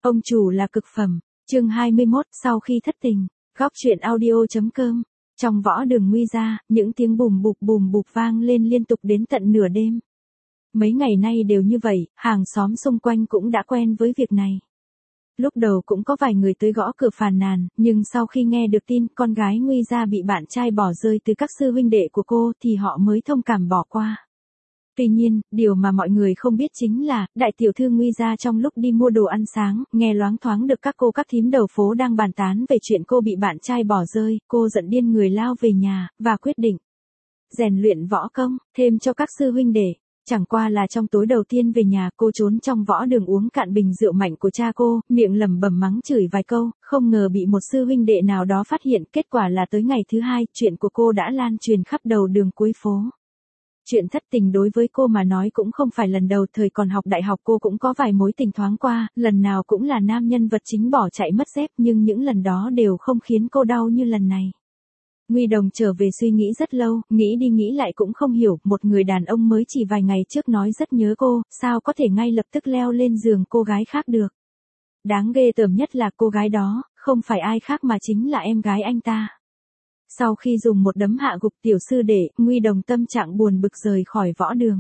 Ông chủ là cực phẩm. Chương 21, sau khi thất tình. Góc truyện audio.com. Trong võ đường Nguy gia, những tiếng bùm bụp vang lên liên tục đến tận nửa đêm. Mấy ngày nay đều như vậy, hàng xóm xung quanh cũng đã quen với việc này. Lúc đầu cũng có vài người tới gõ cửa phàn nàn, nhưng sau khi nghe được tin con gái Nguy gia bị bạn trai bỏ rơi từ các sư huynh đệ của cô thì họ mới thông cảm bỏ qua. Tuy nhiên, điều mà mọi người không biết chính là, đại tiểu thư Nguy gia trong lúc đi mua đồ ăn sáng, nghe loáng thoáng được các cô các thím đầu phố đang bàn tán về chuyện cô bị bạn trai bỏ rơi, cô giận điên người lao về nhà, và quyết định rèn luyện võ công, thêm cho các sư huynh đệ. Chẳng qua là trong tối đầu tiên về nhà cô trốn trong võ đường uống cạn bình rượu mạnh của cha cô, miệng lẩm bẩm mắng chửi vài câu, không ngờ bị một sư huynh đệ nào đó phát hiện, kết quả là tới ngày thứ hai, chuyện của cô đã lan truyền khắp đầu đường cuối phố. Chuyện thất tình đối với cô mà nói cũng không phải lần đầu, thời còn học đại học cô cũng có vài mối tình thoáng qua, lần nào cũng là nam nhân vật chính bỏ chạy mất dép, nhưng những lần đó đều không khiến cô đau như lần này. Nguy Đồng trở về suy nghĩ rất lâu, nghĩ đi nghĩ lại cũng không hiểu, một người đàn ông mới chỉ vài ngày trước nói rất nhớ cô, sao có thể ngay lập tức leo lên giường cô gái khác được. Đáng ghê tởm nhất là cô gái đó, không phải ai khác mà chính là em gái anh ta. Sau khi dùng một đấm hạ gục tiểu sư đệ, Nguy Đồng tâm trạng buồn bực rời khỏi võ đường.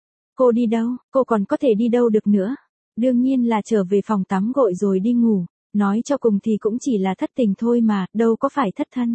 Cô đi đâu, cô còn có thể đi đâu được nữa. Đương nhiên là trở về phòng tắm gội rồi đi ngủ, nói cho cùng thì cũng chỉ là thất tình thôi mà, đâu có phải thất thân.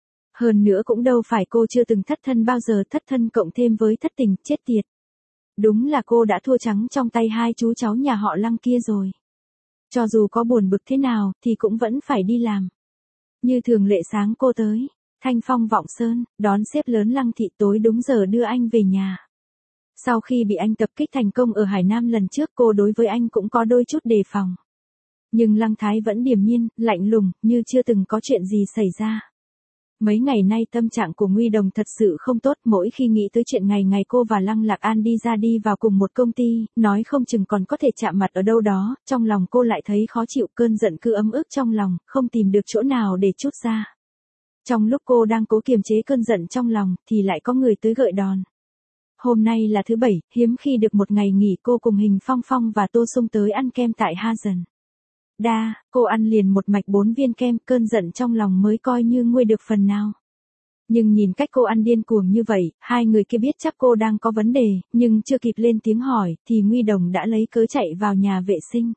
Hơn nữa cũng đâu phải cô chưa từng thất thân bao giờ, thất thân cộng thêm với thất tình, chết tiệt. Đúng là cô đã thua trắng trong tay hai chú cháu nhà họ Lăng kia rồi. Cho dù có buồn bực thế nào, thì cũng vẫn phải đi làm. Như thường lệ sáng cô tới Thanh Phong Vọng Sơn, đón xếp lớn Lăng Thị, tối đúng giờ đưa anh về nhà. Sau khi bị anh tập kích thành công ở Hải Nam lần trước, cô đối với anh cũng có đôi chút đề phòng. Nhưng Lăng Thái vẫn điềm nhiên, lạnh lùng, như chưa từng có chuyện gì xảy ra. Mấy ngày nay tâm trạng của Nguy Đồng thật sự không tốt, mỗi khi nghĩ tới chuyện ngày cô và Lăng Lạc An đi ra đi vào cùng một công ty, nói không chừng còn có thể chạm mặt ở đâu đó, trong lòng cô lại thấy khó chịu, cơn giận cứ ấm ức trong lòng, không tìm được chỗ nào để trút ra. Trong lúc cô đang cố kiềm chế cơn giận trong lòng, thì lại có người tới gợi đòn. Hôm nay là thứ Bảy, hiếm khi được một ngày nghỉ, cô cùng Hình Phong Phong và Tô Sung tới ăn kem tại Hazen. Cô ăn liền một mạch 4 viên kem, cơn giận trong lòng mới coi như nguôi được phần nào. Nhưng nhìn cách cô ăn điên cuồng như vậy, hai người kia biết chắc cô đang có vấn đề, nhưng chưa kịp lên tiếng hỏi, thì Nguy Đồng đã lấy cớ chạy vào nhà vệ sinh.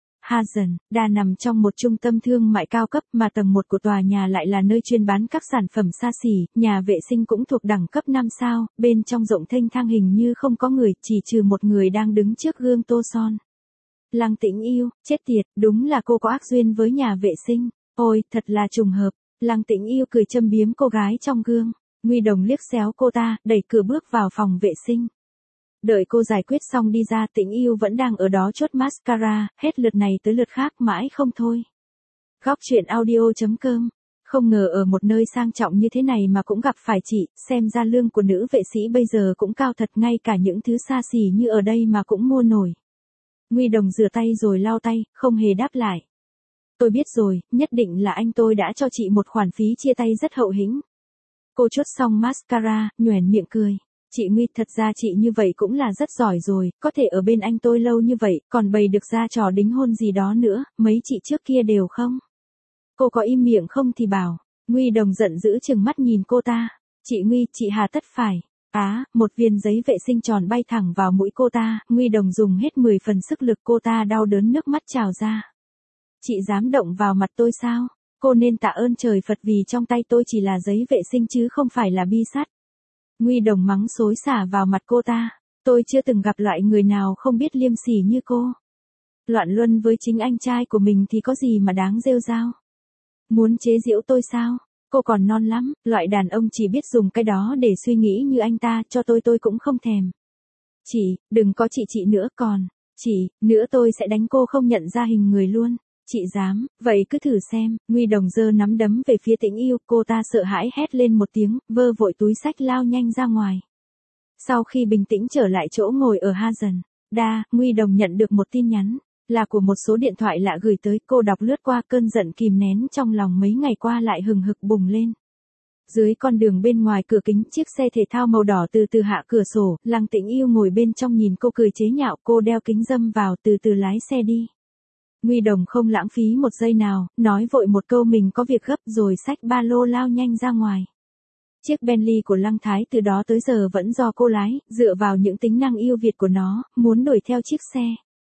Hazen nằm trong một trung tâm thương mại cao cấp, mà tầng 1 của tòa nhà lại là nơi chuyên bán các sản phẩm xa xỉ, nhà vệ sinh cũng thuộc đẳng cấp 5 sao, bên trong rộng thênh thang hình như không có người, chỉ trừ một người đang đứng trước gương tô son. Lăng Tĩnh Yêu, chết tiệt, đúng là cô có ác duyên với nhà vệ sinh. Ôi, thật là trùng hợp. Lăng Tĩnh Yêu cười châm biếm cô gái trong gương. Nguy Đồng liếc xéo cô ta, đẩy cửa bước vào phòng vệ sinh. Đợi cô giải quyết xong đi ra, Tĩnh Yêu vẫn đang ở đó chốt mascara, hết lượt này tới lượt khác mãi không thôi. Góc truyện audio.com. Không ngờ ở một nơi sang trọng như thế này mà cũng gặp phải chị, xem ra lương của nữ vệ sĩ bây giờ cũng cao thật, ngay cả những thứ xa xỉ như ở đây mà cũng mua nổi. Nguy Đồng rửa tay rồi lau tay, không hề đáp lại. Tôi biết rồi, nhất định là anh tôi đã cho chị một khoản phí chia tay rất hậu hĩnh. Cô chốt xong mascara, nhoẻn miệng cười. Chị Nguy, thật ra chị như vậy cũng là rất giỏi rồi, có thể ở bên anh tôi lâu như vậy, còn bày được ra trò đính hôn gì đó nữa, mấy chị trước kia đều không. Cô có im miệng không thì bảo. Nguy Đồng giận dữ trừng mắt nhìn cô ta. Chị Nguy, chị hà tất phải. Một viên giấy vệ sinh tròn bay thẳng vào mũi cô ta, Nguy Đồng dùng hết 10 phần sức lực, cô ta đau đớn nước mắt trào ra. Chị dám động vào mặt tôi sao? Cô nên tạ ơn trời Phật vì trong tay tôi chỉ là giấy vệ sinh chứ không phải là bi sắt. Nguy Đồng mắng xối xả vào mặt cô ta. Tôi chưa từng gặp loại người nào không biết liêm sỉ như cô. Loạn luân với chính anh trai của mình thì có gì mà đáng rêu rao. Muốn chế giễu tôi sao? Cô còn non lắm, loại đàn ông chỉ biết dùng cái đó để suy nghĩ như anh ta, cho tôi cũng không thèm. Chị, đừng có chị nữa, còn, chị, nữa tôi sẽ đánh cô không nhận ra hình người luôn. Chị dám, vậy cứ thử xem. Nguy Đồng giơ nắm đấm về phía Tĩnh Yêu, cô ta sợ hãi hét lên một tiếng, vơ vội túi xách lao nhanh ra ngoài. Sau khi bình tĩnh trở lại chỗ ngồi ở Hazen, Nguy Đồng nhận được một tin nhắn. Là của một số điện thoại lạ gửi tới, cô đọc lướt qua, cơn giận kìm nén trong lòng mấy ngày qua lại hừng hực bùng lên. Dưới con đường bên ngoài cửa kính, chiếc xe thể thao màu đỏ từ từ hạ cửa sổ, Lăng Tĩnh Yêu ngồi bên trong nhìn cô cười chế nhạo, cô đeo kính râm vào từ từ lái xe đi. Ngụy Đồng không lãng phí một giây nào, nói vội một câu mình có việc gấp rồi xách ba lô lao nhanh ra ngoài. Chiếc Bentley của Lăng Thái từ đó tới giờ vẫn do cô lái, dựa vào những tính năng ưu việt của nó, muốn đuổi theo chiếc xe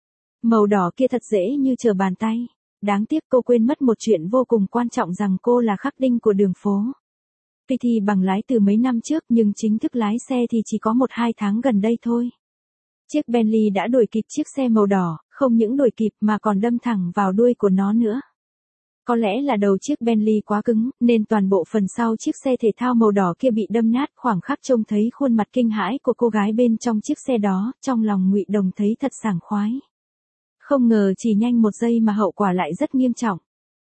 màu đỏ kia thật dễ như trở bàn tay. Đáng tiếc cô quên mất một chuyện vô cùng quan trọng rằng cô là khắc đinh của đường phố. Tuy thi bằng lái từ mấy năm trước nhưng chính thức lái xe thì chỉ có 1-2 tháng gần đây thôi. Chiếc Bentley đã đuổi kịp chiếc xe màu đỏ, không những đuổi kịp mà còn đâm thẳng vào đuôi của nó nữa. Có lẽ là đầu chiếc Bentley quá cứng, nên toàn bộ phần sau chiếc xe thể thao màu đỏ kia bị đâm nát. Khoảng khắc trông thấy khuôn mặt kinh hãi của cô gái bên trong chiếc xe đó, trong lòng Ngụy Đồng thấy thật sảng khoái. Không ngờ chỉ nhanh một giây mà hậu quả lại rất nghiêm trọng.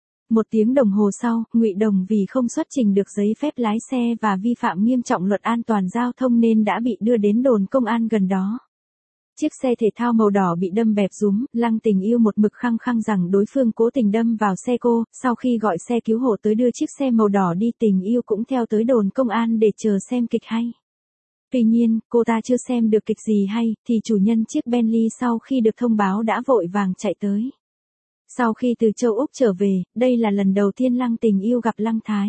1 tiếng đồng hồ sau, Ngụy Đồng vì không xuất trình được giấy phép lái xe và vi phạm nghiêm trọng luật an toàn giao thông nên đã bị đưa đến đồn công an gần đó. Chiếc xe thể thao màu đỏ bị đâm bẹp rúm, Lăng Tình Yêu một mực khăng khăng rằng đối phương cố tình đâm vào xe cô. Sau khi gọi xe cứu hộ tới đưa chiếc xe màu đỏ đi, Tình Yêu cũng theo tới đồn công an để chờ xem kịch hay. Tuy nhiên, cô ta chưa xem được kịch gì hay, thì chủ nhân chiếc Bentley sau khi được thông báo đã vội vàng chạy tới. Sau khi từ châu Úc trở về, đây là lần đầu tiên Lăng Tình Yêu gặp Lăng Thái.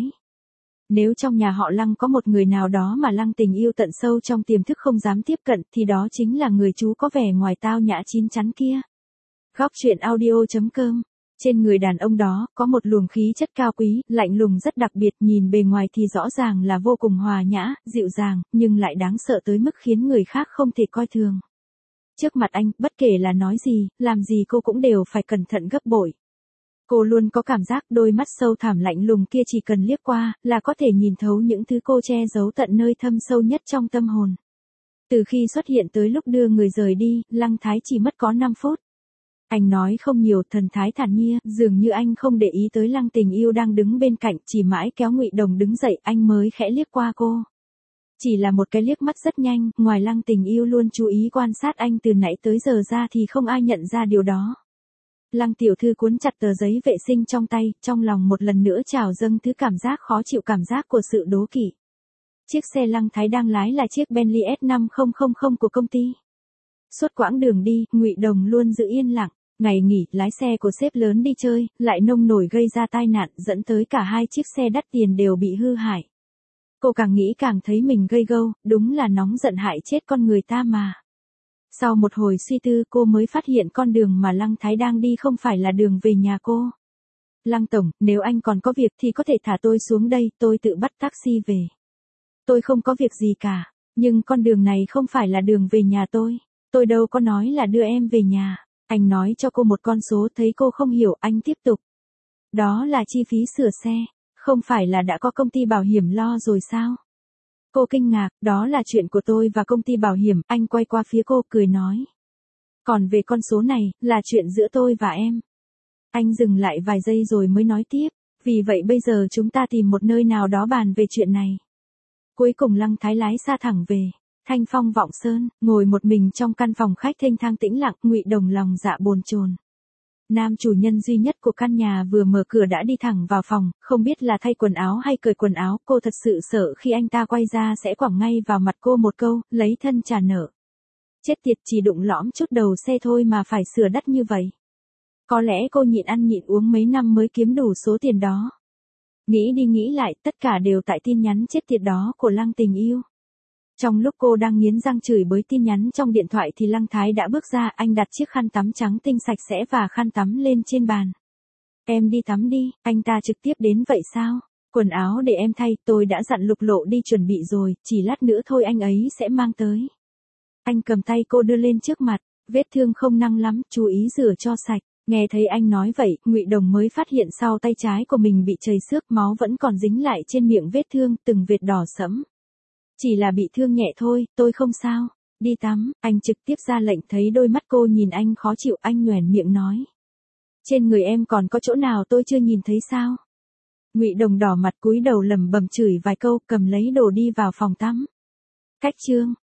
Nếu trong nhà họ Lăng có một người nào đó mà Lăng Tình Yêu tận sâu trong tiềm thức không dám tiếp cận thì đó chính là người chú có vẻ ngoài tao nhã chín chắn kia. Góc truyện audio.com. Trên người đàn ông đó có một luồng khí chất cao quý, lạnh lùng rất đặc biệt, nhìn bề ngoài thì rõ ràng là vô cùng hòa nhã, dịu dàng, nhưng lại đáng sợ tới mức khiến người khác không thể coi thường. Trước mặt anh, bất kể là nói gì, làm gì cô cũng đều phải cẩn thận gấp bội. Cô luôn có cảm giác đôi mắt sâu thẳm lạnh lùng kia chỉ cần liếc qua, là có thể nhìn thấu những thứ cô che giấu tận nơi thâm sâu nhất trong tâm hồn. Từ khi xuất hiện tới lúc đưa người rời đi, Lăng Thái chỉ mất có 5 phút. Anh nói không nhiều, thần thái thản nhiên, dường như anh không để ý tới Lăng Tình Yêu đang đứng bên cạnh, chỉ mãi kéo Ngụy Đồng đứng dậy, anh mới khẽ liếc qua cô. Chỉ là một cái liếc mắt rất nhanh, ngoài Lăng Tình Yêu luôn chú ý quan sát anh từ nãy tới giờ ra thì không ai nhận ra điều đó. Lăng tiểu thư cuốn chặt tờ giấy vệ sinh trong tay, trong lòng một lần nữa trào dâng thứ cảm giác khó chịu, cảm giác của sự đố kỵ. Chiếc xe Lăng Thái đang lái là chiếc Bentley S5000 của công ty. Suốt quãng đường đi, Ngụy Đồng luôn giữ yên lặng. Ngày nghỉ, lái xe của sếp lớn đi chơi, lại nông nổi gây ra tai nạn, dẫn tới cả 2 chiếc xe đắt tiền đều bị hư hại. Cô càng nghĩ càng thấy mình gây gâu, đúng là nóng giận hại chết con người ta mà. Sau một hồi suy tư, cô mới phát hiện con đường mà Lăng Thái đang đi không phải là đường về nhà cô. Lăng tổng, nếu anh còn có việc thì có thể thả tôi xuống đây, tôi tự bắt taxi về. Tôi không có việc gì cả, nhưng con đường này không phải là đường về nhà tôi đâu có nói là đưa em về nhà. Anh nói cho cô một con số, thấy cô không hiểu, anh tiếp tục. Đó là chi phí sửa xe, không phải là đã có công ty bảo hiểm lo rồi sao? Cô kinh ngạc, đó là chuyện của tôi và công ty bảo hiểm, anh quay qua phía cô cười nói. Còn về con số này, là chuyện giữa tôi và em. Anh dừng lại vài giây rồi mới nói tiếp, vì vậy bây giờ chúng ta tìm một nơi nào đó bàn về chuyện này. Cuối cùng Lăng Thái lái xa thẳng về. Thanh phong vọng sơn, ngồi một mình trong căn phòng khách thênh thang tĩnh lặng, Ngụy Đồng lòng dạ bồn chồn. Nam chủ nhân duy nhất của căn nhà vừa mở cửa đã đi thẳng vào phòng, không biết là thay quần áo hay cởi quần áo, cô thật sự sợ khi anh ta quay ra sẽ quẳng ngay vào mặt cô một câu, lấy thân trả nợ. Chết tiệt, chỉ đụng lõm chút đầu xe thôi mà phải sửa đắt như vậy. Có lẽ cô nhịn ăn nhịn uống mấy năm mới kiếm đủ số tiền đó. Nghĩ đi nghĩ lại, tất cả đều tại tin nhắn chết tiệt đó của Lăng Tình Yêu. Trong lúc cô đang nghiến răng chửi bới tin nhắn trong điện thoại thì Lăng Thái đã bước ra, anh đặt chiếc khăn tắm trắng tinh sạch sẽ và khăn tắm lên trên bàn. Em đi tắm đi, anh ta trực tiếp đến vậy sao? Quần áo để em thay, tôi đã dặn Lục Lộ đi chuẩn bị rồi, chỉ lát nữa thôi anh ấy sẽ mang tới. Anh cầm tay cô đưa lên trước mặt, vết thương không nặng lắm, chú ý rửa cho sạch. Nghe thấy anh nói vậy, Ngụy Đồng mới phát hiện sau tay trái của mình bị chảy xước, máu vẫn còn dính lại trên miệng vết thương, từng vệt đỏ sẫm. Chỉ là bị thương nhẹ thôi, tôi không sao. Đi tắm, anh trực tiếp ra lệnh. Thấy đôi mắt cô nhìn anh khó chịu, anh nhoẻn miệng nói. Trên người em còn có chỗ nào tôi chưa nhìn thấy sao? Ngụy Đồng đỏ mặt cúi đầu lẩm bẩm chửi vài câu, cầm lấy đồ đi vào phòng tắm. Cách chương